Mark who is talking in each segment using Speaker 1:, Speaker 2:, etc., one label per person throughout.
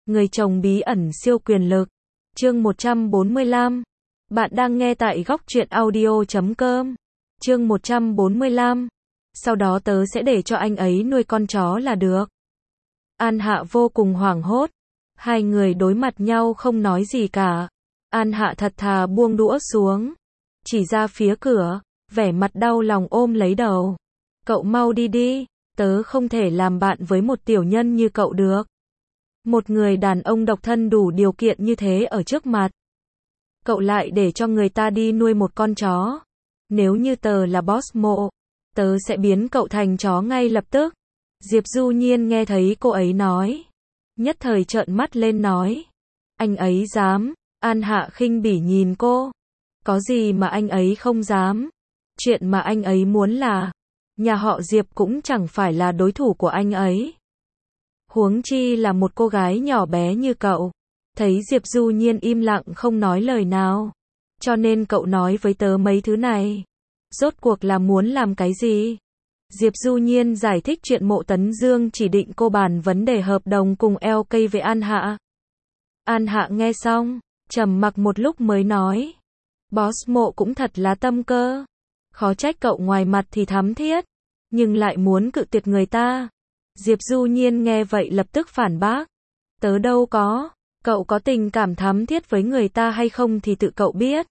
Speaker 1: Người chồng bí ẩn siêu quyền lực. Chương 145. Bạn đang nghe tại góc truyện audio.com. Chương 145. Sau đó tớ sẽ để cho anh ấy nuôi con chó là được. An Hạ vô cùng hoảng hốt. Hai người đối mặt nhau không nói gì cả. An Hạ thật thà buông đũa xuống. Chỉ ra phía cửa, vẻ mặt đau lòng ôm lấy đầu. Cậu mau đi đi, tớ không thể làm bạn với một tiểu nhân như cậu được. Một người đàn ông độc thân đủ điều kiện như thế ở trước mặt. Cậu lại để cho người ta đi nuôi một con chó. Nếu như tớ là boss mộ, tớ sẽ biến cậu thành chó ngay lập tức. Diệp Du Nhiên nghe thấy cô ấy nói. Nhất thời trợn mắt lên nói. Anh ấy dám. An Hạ khinh bỉ nhìn cô. Có gì mà anh ấy không dám. Chuyện mà anh ấy muốn là nhà họ Diệp cũng chẳng phải là đối thủ của anh ấy. Huống chi là một cô gái nhỏ bé như cậu. Thấy Diệp Du Nhiên im lặng không nói lời nào. Cho nên cậu nói với tớ mấy thứ này. Rốt cuộc là muốn làm cái gì? Diệp Du Nhiên giải thích chuyện Mộ Tấn Dương chỉ định cô bàn vấn đề hợp đồng cùng LK với An Hạ. An Hạ nghe xong, trầm mặc một lúc mới nói. Boss Mộ cũng thật là tâm cơ. Khó trách cậu ngoài mặt thì thắm thiết, nhưng lại muốn cự tuyệt người ta. Diệp Du Nhiên nghe vậy lập tức phản bác. Tớ đâu có, cậu có tình cảm thắm thiết với người ta hay không thì tự cậu biết.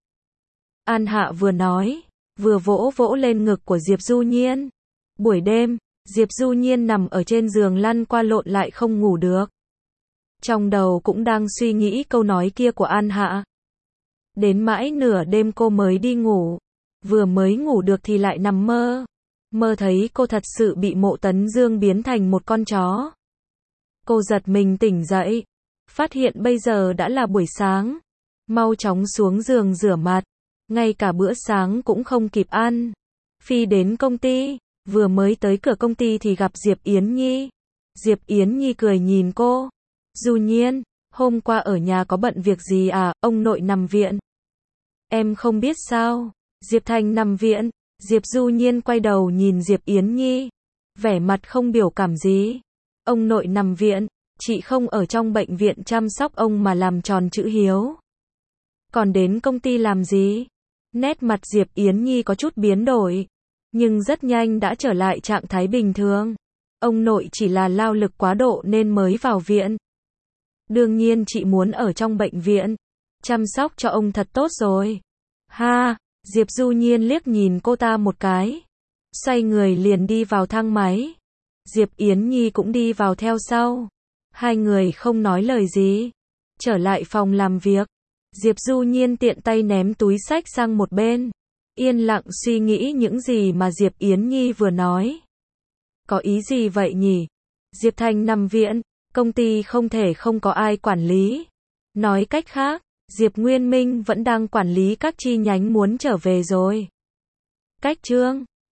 Speaker 1: An Hạ vừa nói, vừa vỗ vỗ lên ngực của Diệp Du Nhiên. Buổi đêm, Diệp Du Nhiên nằm ở trên giường lăn qua lộn lại không ngủ được. Trong đầu cũng đang suy nghĩ câu nói kia của An Hạ. Đến mãi nửa đêm cô mới đi ngủ. Vừa mới ngủ được thì lại nằm mơ. Mơ thấy cô thật sự bị Mộ Tấn Dương biến thành một con chó. Cô giật mình tỉnh dậy. Phát hiện bây giờ đã là buổi sáng. Mau chóng xuống giường rửa mặt. Ngay cả bữa sáng cũng không kịp ăn. Phi đến công ty. Vừa mới tới cửa công ty thì gặp Diệp Yến Nhi. Diệp Yến Nhi cười nhìn cô. Du Nhiên, hôm qua ở nhà có bận việc gì à, ông nội nằm viện. Em không biết sao, Diệp Thành nằm viện. Diệp Du Nhiên quay đầu nhìn Diệp Yến Nhi. Vẻ mặt không biểu cảm gì. Ông nội nằm viện, chị không ở trong bệnh viện chăm sóc ông mà làm tròn chữ hiếu. Còn đến công ty làm gì? Nét mặt Diệp Yến Nhi có chút biến đổi. Nhưng rất nhanh đã trở lại trạng thái bình thường. Ông nội chỉ là lao lực quá độ nên mới vào viện. Đương nhiên chị muốn ở trong bệnh viện. Chăm sóc cho ông thật tốt rồi. Ha, Diệp Du Nhiên liếc nhìn cô ta một cái. Xoay người liền đi vào thang máy. Diệp Yến Nhi cũng đi vào theo sau. Hai người không nói lời gì. Trở lại phòng làm việc. Diệp Du Nhiên tiện tay ném túi xách sang một bên. Yên lặng suy nghĩ những gì mà Diệp Yến Nhi vừa nói. Có ý gì vậy nhỉ? Diệp Thành nằm viện, công ty không thể không có ai quản lý. Nói cách khác, Diệp Nguyên Minh vẫn đang quản lý các chi nhánh muốn trở về rồi. Cách chương